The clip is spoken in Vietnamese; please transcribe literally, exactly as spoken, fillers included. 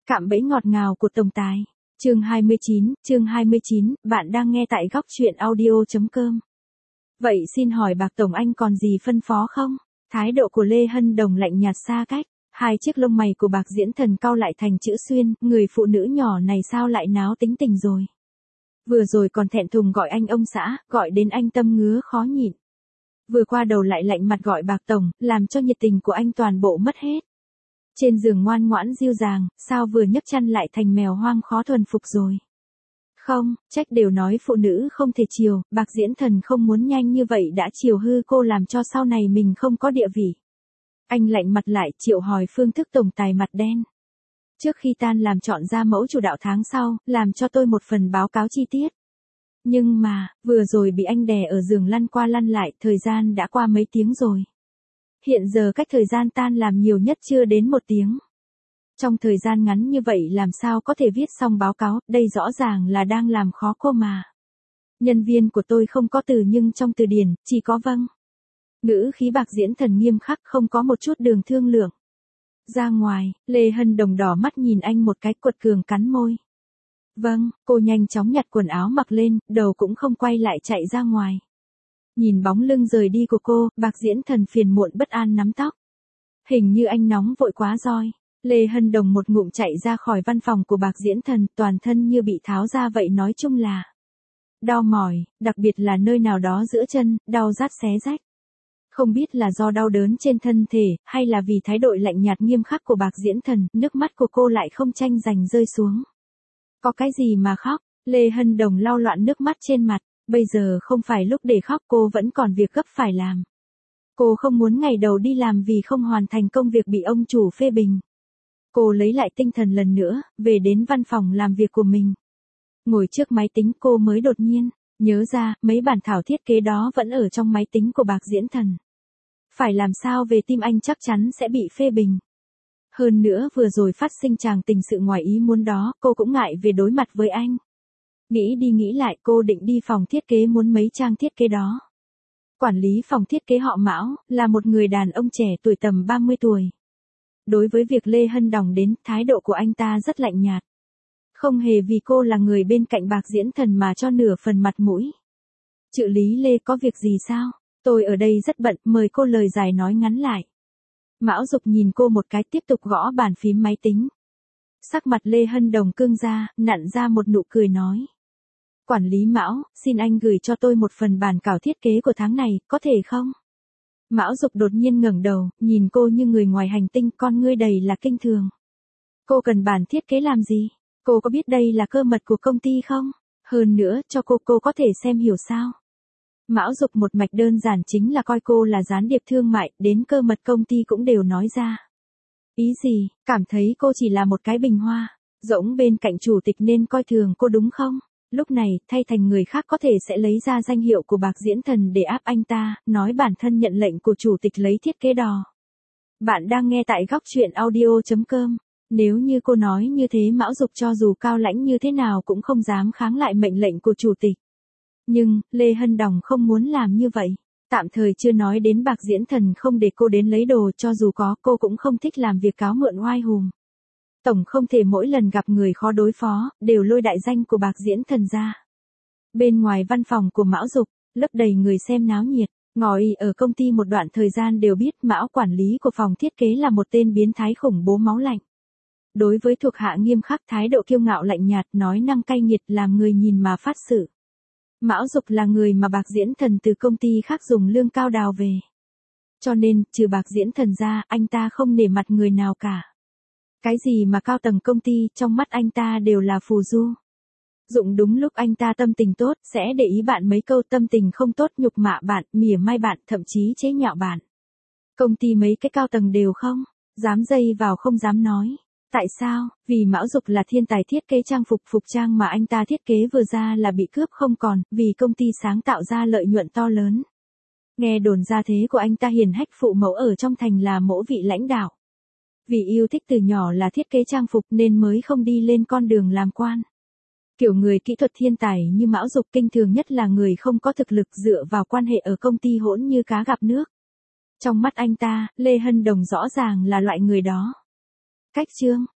Cạm bẫy ngọt ngào của tổng tài. Chương hai mươi chín, chương hai mươi chín, bạn đang nghe tại góc truyện audio chấm com. Vậy xin hỏi Bạc tổng anh còn gì phân phó không? Thái độ của Lê Hân Đồng lạnh nhạt xa cách, hai chiếc lông mày của Bạc Diễn Thần cau lại thành chữ xuyên, người phụ nữ nhỏ này sao lại náo tính tình rồi? Vừa rồi còn thẹn thùng gọi anh ông xã, gọi đến anh tâm ngứa khó nhịn. Vừa qua đầu lại lạnh mặt gọi Bạc tổng, làm cho nhiệt tình của anh toàn bộ mất hết. Trên giường ngoan ngoãn dịu dàng, sao vừa nhấc chân lại thành mèo hoang khó thuần phục rồi. Không, trách đều nói phụ nữ không thể chiều, Bạc Diễn Thần không muốn nhanh như vậy đã chiều hư cô làm cho sau này mình không có địa vị. Anh lạnh mặt lại triệu hỏi phương thức tổng tài mặt đen. Trước khi tan làm chọn ra mẫu chủ đạo tháng sau, làm cho tôi một phần báo cáo chi tiết. Nhưng mà, vừa rồi bị anh đè ở giường lăn qua lăn lại, thời gian đã qua mấy tiếng rồi. Hiện giờ cách thời gian tan làm nhiều nhất chưa đến một tiếng. Trong thời gian ngắn như vậy làm sao có thể viết xong báo cáo, đây rõ ràng là đang làm khó cô mà. Nhân viên của tôi không có từ nhưng trong từ điển, chỉ có vâng. Ngữ khí Bạc Diễn Thần nghiêm khắc không có một chút đường thương lượng. Ra ngoài, Lê Hân Đồng đỏ mắt nhìn anh một cái quật cường cắn môi. Vâng, cô nhanh chóng nhặt quần áo mặc lên, đầu cũng không quay lại chạy ra ngoài. Nhìn bóng lưng rời đi của cô, Bạc Diễn Thần phiền muộn bất an nắm tóc. Hình như anh nóng vội quá rồi. Lê Hân Đồng một ngụm chạy ra khỏi văn phòng của Bạc Diễn Thần, toàn thân như bị tháo ra vậy, nói chung là đau mỏi, đặc biệt là nơi nào đó giữa chân, đau rát xé rách. Không biết là do đau đớn trên thân thể, hay là vì thái độ lạnh nhạt nghiêm khắc của Bạc Diễn Thần, nước mắt của cô lại không tranh giành rơi xuống. Có cái gì mà khóc? Lê Hân Đồng lau loạn nước mắt trên mặt. Bây giờ không phải lúc để khóc, cô vẫn còn việc gấp phải làm. Cô không muốn ngày đầu đi làm vì không hoàn thành công việc bị ông chủ phê bình. Cô lấy lại tinh thần lần nữa, về đến văn phòng làm việc của mình. Ngồi trước máy tính cô mới đột nhiên nhớ ra, mấy bản thảo thiết kế đó vẫn ở trong máy tính của Bạc Diễn Thần. Phải làm sao về tim anh chắc chắn sẽ bị phê bình. Hơn nữa vừa rồi phát sinh tràng tình sự ngoài ý muốn đó, cô cũng ngại về đối mặt với anh. Nghĩ đi nghĩ lại cô định đi phòng thiết kế muốn mấy trang thiết kế đó. Quản lý phòng thiết kế họ Mão, là một người đàn ông trẻ tuổi tầm ba mươi tuổi. Đối với việc Lê Hân Đồng đến, thái độ của anh ta rất lạnh nhạt. Không hề vì cô là người bên cạnh Bạc Diễn Thần mà cho nửa phần mặt mũi. Trợ lý Lê có việc gì sao? Tôi ở đây rất bận, mời cô lời dài nói ngắn lại. Mão Dục nhìn cô một cái tiếp tục gõ bàn phím máy tính. Sắc mặt Lê Hân Đồng cương ra, nặn ra một nụ cười nói. Quản lý Mão, xin anh gửi cho tôi một phần bản cảo thiết kế của tháng này, có thể không? Mão Dục đột nhiên ngẩng đầu, nhìn cô như người ngoài hành tinh, con ngươi đầy là kinh thường. Cô cần bản thiết kế làm gì? Cô có biết đây là cơ mật của công ty không? Hơn nữa, cho cô cô có thể xem hiểu sao? Mão Dục một mạch đơn giản chính là coi cô là gián điệp thương mại, đến cơ mật công ty cũng đều nói ra. Ý gì, cảm thấy cô chỉ là một cái bình hoa, rỗng bên cạnh chủ tịch nên coi thường cô đúng không? Lúc này, thay thành người khác có thể sẽ lấy ra danh hiệu của Bạc Diễn Thần để áp anh ta, nói bản thân nhận lệnh của chủ tịch lấy thiết kế đò. Bạn đang nghe tại góc truyện audio chấm com. Nếu như cô nói như thế Mão Dục cho dù cao lãnh như thế nào cũng không dám kháng lại mệnh lệnh của chủ tịch. Nhưng, Lê Hân Đồng không muốn làm như vậy. Tạm thời chưa nói đến Bạc Diễn Thần không để cô đến lấy đồ, cho dù có cô cũng không thích làm việc cáo mượn oai hùm. Tổng không thể mỗi lần gặp người khó đối phó, đều lôi đại danh của Bạc Diễn Thần ra. Bên ngoài văn phòng của Mão Dục, lấp đầy người xem náo nhiệt, ngồi ở công ty một đoạn thời gian đều biết Mão quản lý của phòng thiết kế là một tên biến thái khủng bố máu lạnh. Đối với thuộc hạ nghiêm khắc, thái độ kiêu ngạo lạnh nhạt, nói năng cay nghiệt, làm người nhìn mà phát xử. Mão Dục là người mà Bạc Diễn Thần từ công ty khác dùng lương cao đào về. Cho nên, trừ Bạc Diễn Thần ra, anh ta không nể mặt người nào cả. Cái gì mà cao tầng công ty, trong mắt anh ta đều là phù du. Dụng đúng lúc anh ta tâm tình tốt, sẽ để ý bạn mấy câu, tâm tình không tốt nhục mạ bạn, mỉa mai bạn, thậm chí chế nhạo bạn. Công ty mấy cái cao tầng đều không dám dây vào, không dám nói. Tại sao? Vì Mão Dục là thiên tài thiết kế trang phục, phục trang mà anh ta thiết kế vừa ra là bị cướp không còn, vì công ty sáng tạo ra lợi nhuận to lớn. Nghe đồn ra thế của anh ta hiền hách, phụ mẫu ở trong thành là mẫu vị lãnh đạo. Vì yêu thích từ nhỏ là thiết kế trang phục nên mới không đi lên con đường làm quan. Kiểu người kỹ thuật thiên tài như Mão Dục kinh thường nhất là người không có thực lực, dựa vào quan hệ ở công ty hỗn như cá gặp nước. Trong mắt anh ta, Lê Hân Đồng rõ ràng là loại người đó. Cách chương,